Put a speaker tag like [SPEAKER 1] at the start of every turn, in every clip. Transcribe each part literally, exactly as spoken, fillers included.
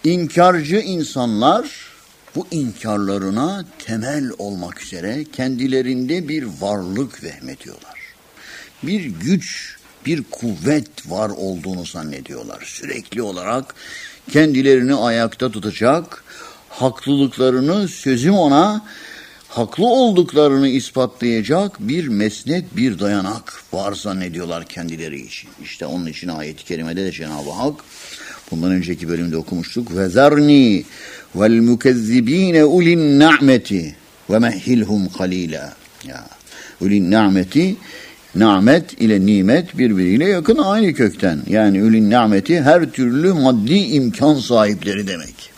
[SPEAKER 1] İnkarcı insanlar bu inkarlarına temel olmak üzere kendilerinde bir varlık vehmediyorlar. Bir güç, bir kuvvet var olduğunu zannediyorlar. Sürekli olarak kendilerini ayakta tutacak, haklılıklarını, sözüm ona haklı olduklarını ispatlayacak bir mesnet, bir dayanak var zannediyorlar kendileri için. İşte onun için ayet-i kerimede de Cenab-ı Hak, bundan önceki bölümde okumuştuk. وَذَرْنِي وَالْمُكَذِّب۪ينَ اُلِي النَّعْمَةِ وَمَهِّلْهُمْ قَلِيلًا. Ya, uli'n ni'meti, nimet ile nimet birbiriyle yakın, aynı kökten. Yani uli'n ni'meti her türlü maddi imkan sahipleri demek.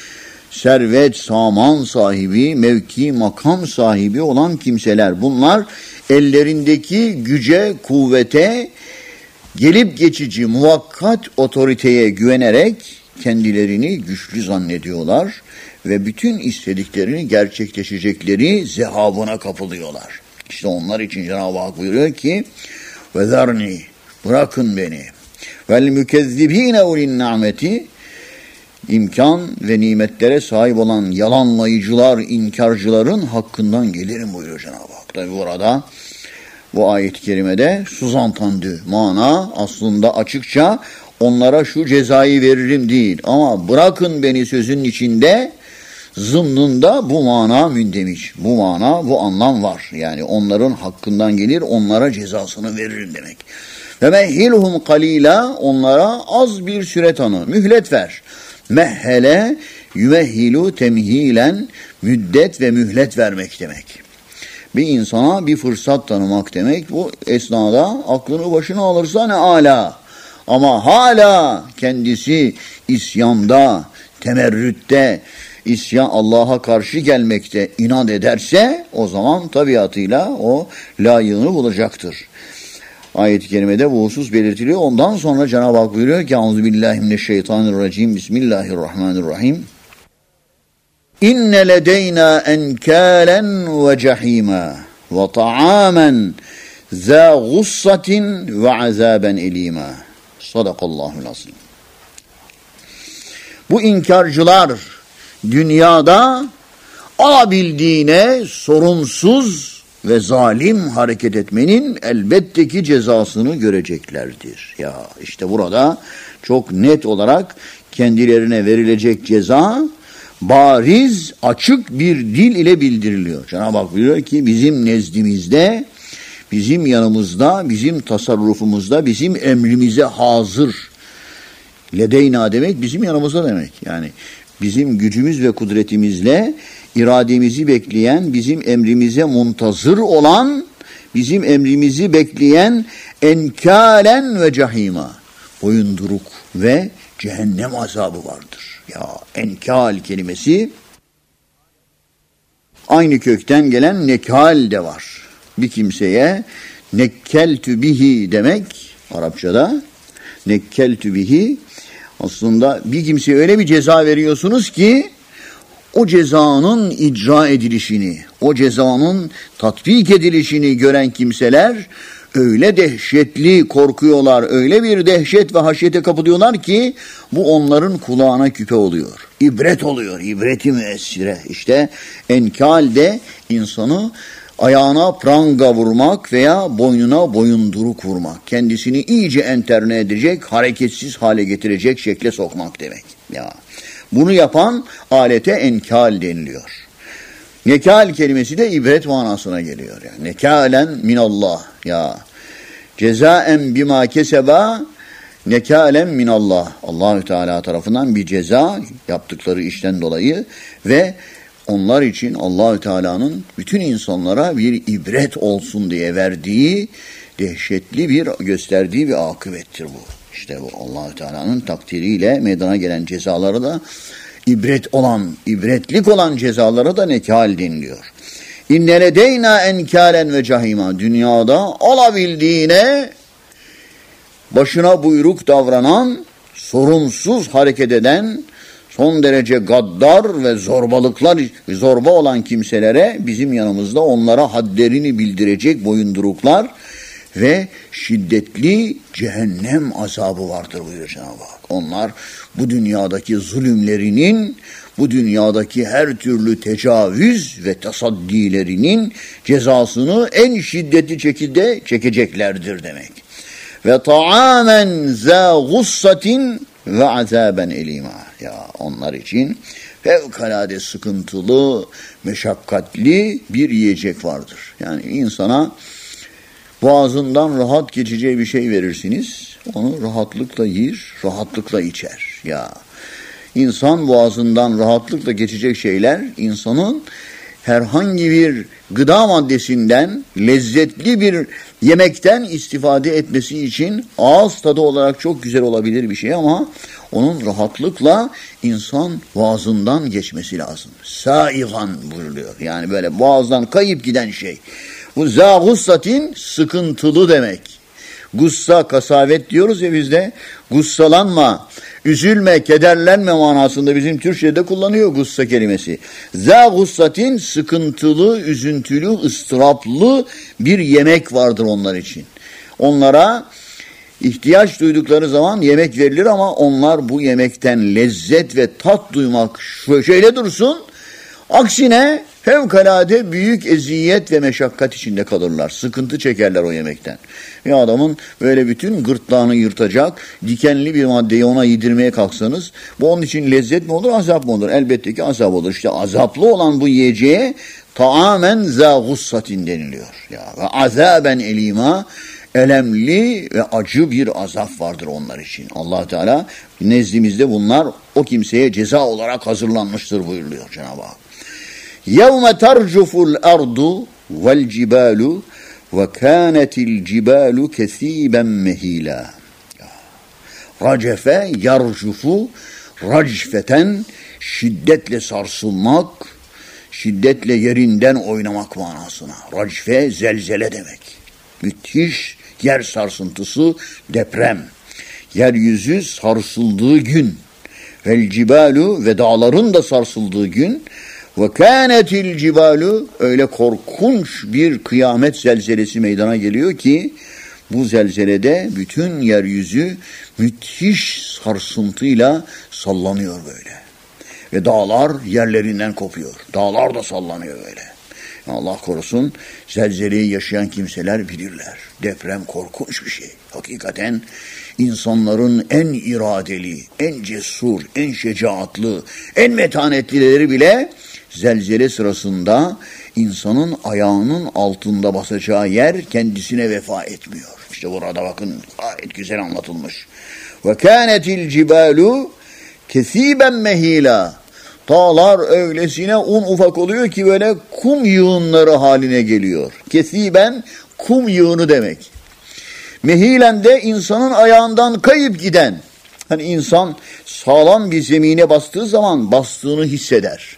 [SPEAKER 1] Servet, saman sahibi, mevki, makam sahibi olan kimseler. Bunlar ellerindeki güce, kuvvete, gelip geçici, muvakkat otoriteye güvenerek kendilerini güçlü zannediyorlar ve bütün istediklerini gerçekleşecekleri zehabına kapılıyorlar. İşte onlar için Cenab-ı Hak buyuruyor ki وَذَرْنِي, bırakın beni, وَالْمُكَذِّب۪ينَ اُلِنْ نَعْمَةِ, imkan ve nimetlere sahip olan yalanlayıcılar, inkarcıların hakkından gelirim buyuruyor Cenab-ı Hak. Tabi burada bu ayet-i kerimede suzantandı mana aslında açıkça onlara şu cezayı veririm değil, ama bırakın beni sözünün içinde zımnında bu mana mündemiş. Bu mana, bu anlam var. Yani onların hakkından gelir, onlara cezasını veririm demek. Ve mehhilhum kalila, onlara az bir süre tanı, mühlet ver. Mehhele yüvehhilu temhilen, müddet ve mühlet vermek demek. Bir insana bir fırsat tanımak demek. Bu esnada aklını başına alırsa ne âlâ. Ama hala kendisi isyanda, temerrütte, isyan, Allah'a karşı gelmekte inat ederse o zaman tabiatıyla o layığını bulacaktır. Ayet-i kerimede bu husus belirtiliyor. Ondan sonra Cenab-ı Hak buyuruyor ki Euzubillahimineşşeytanirracim. Bismillahirrahmanirrahim. İnne ledeyna enkâlen ve cehîmâ ve ta'âmen zâ gussatin ve azâben elîmâ. Sadakallahul azim. Bu inkarcılar dünyada alabildiğine sorunsuz ve zalim hareket etmenin elbette ki cezasını göreceklerdir. Ya işte burada çok net olarak kendilerine verilecek ceza bariz, açık bir dil ile bildiriliyor. Cenab-ı Hak buyuruyor ki bizim nezdimizde, bizim yanımızda, bizim tasarrufumuzda, bizim emrimize hazır. Ledeyna demek bizim yanımızda demek. Yani bizim gücümüz ve kudretimizle irademizi bekleyen, bizim emrimize muntazır olan, bizim emrimizi bekleyen enkâlen ve cahîmâ, boyunduruk ve cehennem azabı vardır. Ya enkâl kelimesi aynı kökten gelen nekal de var. Bir kimseye nekkeltü bihi demek Arapçada, nekkeltü bihi aslında bir kimseye öyle bir ceza veriyorsunuz ki o cezanın icra edilişini, o cezanın tatbik edilişini gören kimseler öyle dehşetli korkuyorlar, öyle bir dehşet ve haşyete kapılıyorlar ki bu onların kulağına küpe oluyor. İbret oluyor, ibreti müessire. İşte enkal de insanı ayağına pranga vurmak veya boynuna boyunduruk vurmak. Kendisini iyice enterne edecek, hareketsiz hale getirecek şekle sokmak demek. Ya, bunu yapan alete enkal deniliyor. Nekal kelimesi de ibret manasına geliyor. Yani nekalen minallah. Ya cezaen bima keseba nekalen minallah. Allahü Teala tarafından bir ceza yaptıkları işten dolayı ve onlar için Allahü Teala'nın bütün insanlara bir ibret olsun diye verdiği dehşetli bir gösterdiği bir akıbettir bu. İşte bu Allahü Teala'nın takdiriyle meydana gelen cezaları da ibret olan, ibretlik olan cezalara da nekal deniliyor. İnne ledeyna enkâlen ve cahîmâ. Dünyada alabildiğine başına buyruk davranan, sorunsuz hareket eden, son derece gaddar ve zorbalıklar, zorba olan kimselere bizim yanımızda onlara hadlerini bildirecek boyunduruklar ve şiddetli cehennem azabı vardır buyuruyor Cenab-ı Hak. Onlar bu dünyadaki zulümlerinin, bu dünyadaki her türlü tecavüz ve tasaddilerinin cezasını en şiddetli şekilde çekeceklerdir demek. Ve taamen za gussatin ve azaben elima. Ya onlar için fevkalade sıkıntılı, meşakkatli bir yiyecek vardır. Yani insana boğazından rahat geçeceği bir şey verirsiniz, onu rahatlıkla yer, rahatlıkla içer. Ya insan boğazından rahatlıkla geçecek şeyler, insanın herhangi bir gıda maddesinden, lezzetli bir yemekten istifade etmesi için ağız tadı olarak çok güzel olabilir bir şey ama onun rahatlıkla insan boğazından geçmesi lazım. Saigan buyuruyor. Yani böyle boğazdan kayıp giden şey. Bu za gussatin sıkıntılı demek. Gussa, kasavet diyoruz ya bizde. Gussalanma, üzülme, kederlenme manasında bizim Türkçe'de kullanıyor gussa kelimesi. Za gussatin sıkıntılı, üzüntülü, ıstıraplı bir yemek vardır onlar için. Onlara ihtiyaç duydukları zaman yemek verilir ama onlar bu yemekten lezzet ve tat duymak şöyle dursun. Aksine fevkalade büyük eziyet ve meşakkat içinde kalırlar. Sıkıntı çekerler o yemekten. Bir adamın böyle bütün gırtlağını yırtacak dikenli bir maddeyi ona yedirmeye kalksanız bu onun için lezzet mi olur, azap mı olur? Elbette ki azap olur. İşte azaplı olan bu yiyeceğe taamen za gussatin deniliyor. Ya, ve azaben elima, elemli ve acı bir azap vardır onlar için. Allah Teala nezdimizde bunlar o kimseye ceza olarak hazırlanmıştır buyuruyor Cenab-ı Hak. يَوْمَ تَرْجُفُ الْأَرْضُ وَالْجِبَالُ وَكَانَتِ الْجِبَالُ كَثِيبًا مَهِيلًا. Racefe, yarcufu, racfeten, şiddetle sarsılmak, şiddetle yerinden oynamak manasına. Racfe, zelzele demek. Müthiş yer sarsıntısı, deprem. Yeryüzü sarsıldığı gün. Vel cibalu ve dağların da sarsıldığı gün. Ve kânetil cibalu, öyle korkunç bir kıyamet zelzelesi meydana geliyor ki bu zelzelede bütün yeryüzü müthiş sarsıntıyla sallanıyor böyle. Ve dağlar yerlerinden kopuyor. Dağlar da sallanıyor böyle. Allah korusun, zelzeleyi yaşayan kimseler bilirler. Deprem korkunç bir şey. Hakikaten insanların en iradeli, en cesur, en şecaatlı, en metanetlileri bile zelzele sırasında insanın ayağının altında basacağı yer kendisine vefa etmiyor. İşte burada bakın gayet güzel anlatılmış. Ve kânetil cibalu kesiben mehila. Dağlar öylesine un ufak oluyor ki böyle kum yığınları haline geliyor. Kesiben kum yığını demek. Mehilen de insanın ayağından kayıp giden. Hani insan sağlam bir zemine bastığı zaman bastığını hisseder.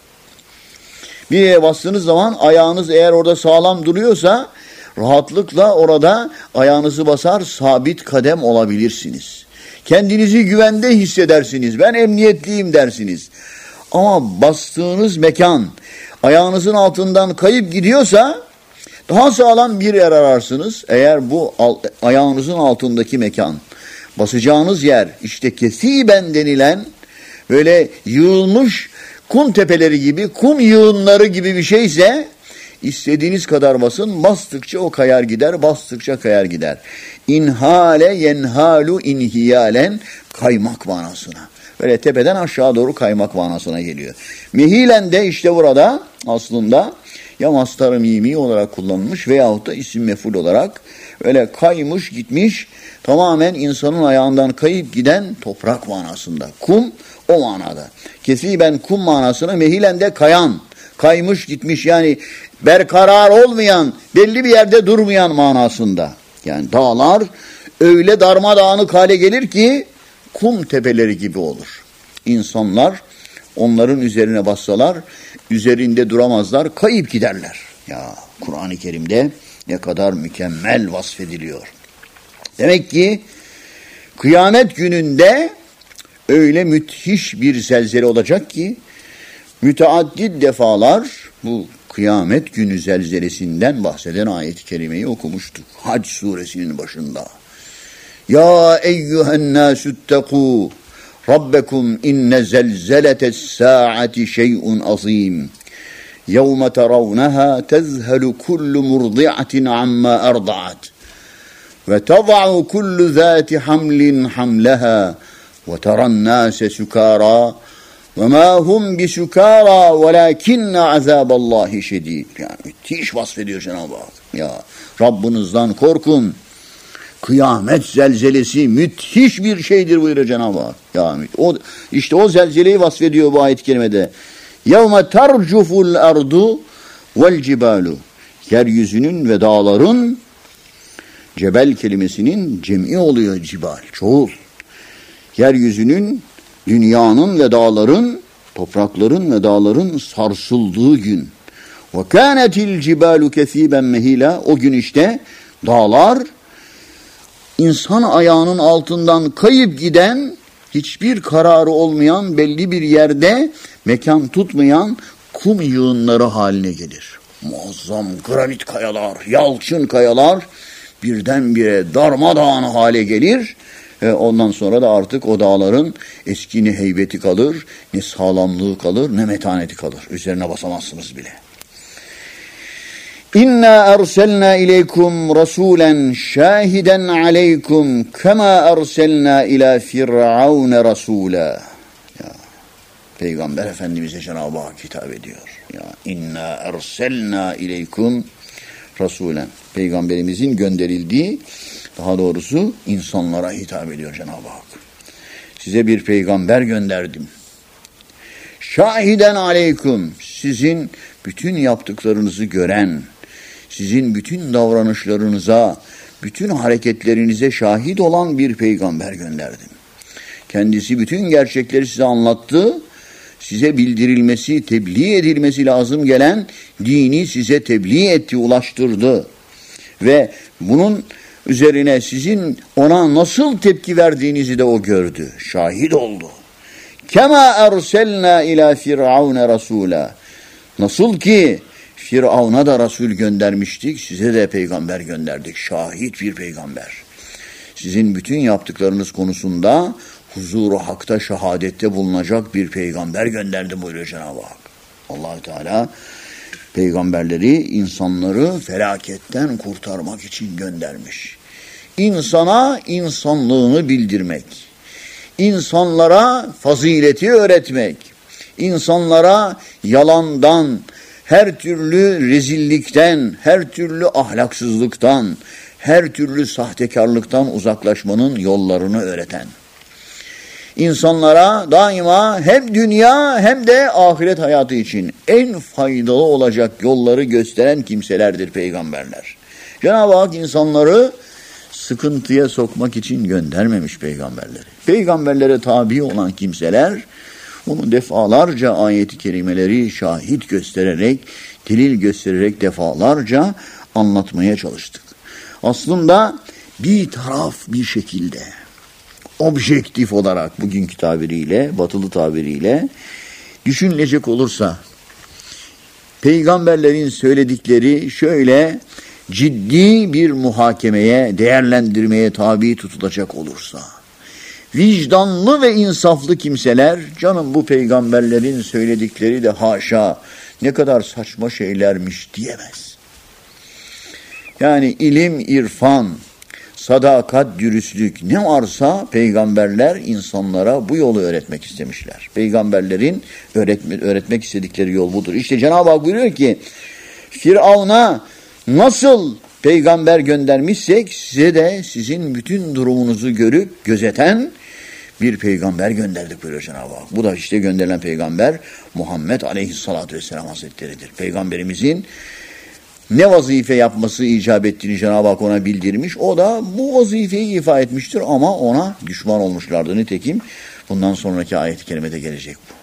[SPEAKER 1] Bir yere bastığınız zaman ayağınız eğer orada sağlam duruyorsa rahatlıkla orada ayağınızı basar, sabit kadem olabilirsiniz. Kendinizi güvende hissedersiniz. Ben emniyetliyim dersiniz. Ama bastığınız mekan ayağınızın altından kayıp gidiyorsa daha sağlam bir yer ararsınız. Eğer bu ayağınızın altındaki mekan, basacağınız yer işte kesiben denilen böyle yığılmış kum tepeleri gibi, kum yığınları gibi bir şeyse istediğiniz kadar basın, bastıkça o kayar gider, bastıkça kayar gider. İnhale yenhalu inhiyalen, kaymak manasına. Böyle tepeden aşağı doğru kaymak manasına geliyor. Mehilen de işte burada aslında ya mastar-ı mimi olarak kullanılmış veyahut da isim mef'ul olarak öyle kaymış gitmiş, tamamen insanın ayağından kayıp giden toprak manasında. Kum o manada. Kesiben kum manasına, mehilen de kayan, kaymış gitmiş, yani berkarar olmayan, belli bir yerde durmayan manasında. Yani dağlar öyle darmadağınık hale gelir ki kum tepeleri gibi olur. İnsanlar onların üzerine bassalar üzerinde duramazlar, kayıp giderler. Ya Kur'an-ı Kerim'de ne kadar mükemmel vasfediliyor. Demek ki kıyamet gününde öyle müthiş bir zelzele olacak ki müteaddit defalar bu kıyamet günü zelzelesinden bahseden ayet-i kerimeyi okumuştuk. Hac suresinin başında. Ya eyyühen nâsüttekû Rabbekum inne zelzeletes sâati şey'un azîm. Yevme teravneha tezhelu kullu murdi'atin amma erda'at. Ve tada'u kullu zâti hamlin hamleha. Ve teran nâse sukârâ. Ve mâ hum bisukârâ velâkinne azâballâhi şedîd. Yani müthiş vasfediyor Cenab-ı Hak. Ya Rabbinizden korkun. Kıyamet zelzelesi müthiş bir şeydir buyuruyor Cenab-ı Hak. Yani o, işte o zelzeleyi vasfediyor bu ayet-i kerimede. يَوْمَ تَرْجُفُ الْاَرْضُ وَالْجِبَالُ. Yeryüzünün ve dağların, cebel kelimesinin cem'i oluyor cibal, çoğul. Yeryüzünün, dünyanın ve dağların, toprakların ve dağların sarsıldığı gün. وَكَانَتِ الْجِبَالُ كَثِيبًا مَهِيلًا. O gün işte dağlar, İnsan ayağının altından kayıp giden, hiçbir kararı olmayan, belli bir yerde mekan tutmayan kum yığınları haline gelir. Muazzam granit kayalar, yalçın kayalar birdenbire darmadağın hale gelir. Ve ondan sonra da artık o dağların eski ne heybeti kalır, ne sağlamlığı kalır, ne metaneti kalır. Üzerine basamazsınız bile. İnna erselna ileykum rasulen şahiden aleykum kema erselna ila firavun rasula. Ya, Peygamber Efendimiz'e Cenab-ı Hak hitap ediyor. Ya inna erselna ileykum rasulen. Peygamberimizin gönderildiği, daha doğrusu insanlara hitap ediyor Cenab-ı Hak. Size bir peygamber gönderdim. Şahiden aleykum, sizin bütün yaptıklarınızı gören, sizin bütün davranışlarınıza, bütün hareketlerinize şahit olan bir peygamber gönderdim. Kendisi bütün gerçekleri size anlattı, size bildirilmesi, tebliğ edilmesi lazım gelen dini size tebliğ etti, ulaştırdı. Ve bunun üzerine sizin ona nasıl tepki verdiğinizi de o gördü, şahit oldu. Kema erselna ila firavun rasula. Nasıl ki Firavun'a da Resul göndermiştik, size de peygamber gönderdik. Şahit bir peygamber. Sizin bütün yaptıklarınız konusunda huzuru hakta, şehadette bulunacak bir peygamber gönderdi buyuruyor Cenab-ı Hak. Allah-u Teala peygamberleri, insanları felaketten kurtarmak için göndermiş. İnsana insanlığını bildirmek, insanlara fazileti öğretmek, insanlara yalandan, her türlü rezillikten, her türlü ahlaksızlıktan, her türlü sahtekarlıktan uzaklaşmanın yollarını öğreten. İnsanlara daima hem dünya hem de ahiret hayatı için en faydalı olacak yolları gösteren kimselerdir peygamberler. Cenab-ı Hak insanları sıkıntıya sokmak için göndermemiş peygamberleri. Peygamberlere tabi olan kimseler, onu defalarca ayet-i kerimeleri şahit göstererek, delil göstererek defalarca anlatmaya çalıştık. Aslında bir taraf bir şekilde, objektif olarak bugünkü tabiriyle, batılı tabiriyle düşünülecek olursa, peygamberlerin söyledikleri şöyle ciddi bir muhakemeye, değerlendirmeye tabi tutulacak olursa, vicdanlı ve insaflı kimseler, canım bu peygamberlerin söyledikleri de haşa ne kadar saçma şeylermiş diyemez. Yani ilim, irfan, sadakat, dürüstlük ne varsa peygamberler insanlara bu yolu öğretmek istemişler. Peygamberlerin öğretme, öğretmek istedikleri yol budur. İşte Cenab-ı Hak buyuruyor ki, Firavun'a nasıl peygamber göndermişsek size de sizin bütün durumunuzu görüp gözeten bir peygamber gönderdik buyuruyor Cenab-ı Hak. Bu da işte gönderilen peygamber Muhammed Aleyhisselatü Vesselam Hazretleri'dir. Peygamberimizin ne vazife yapması icap ettiğini Cenab-ı Hak ona bildirmiş. O da bu vazifeyi ifa etmiştir ama ona düşman olmuşlardı. Nitekim bundan sonraki ayet-i kerimede gelecek bu.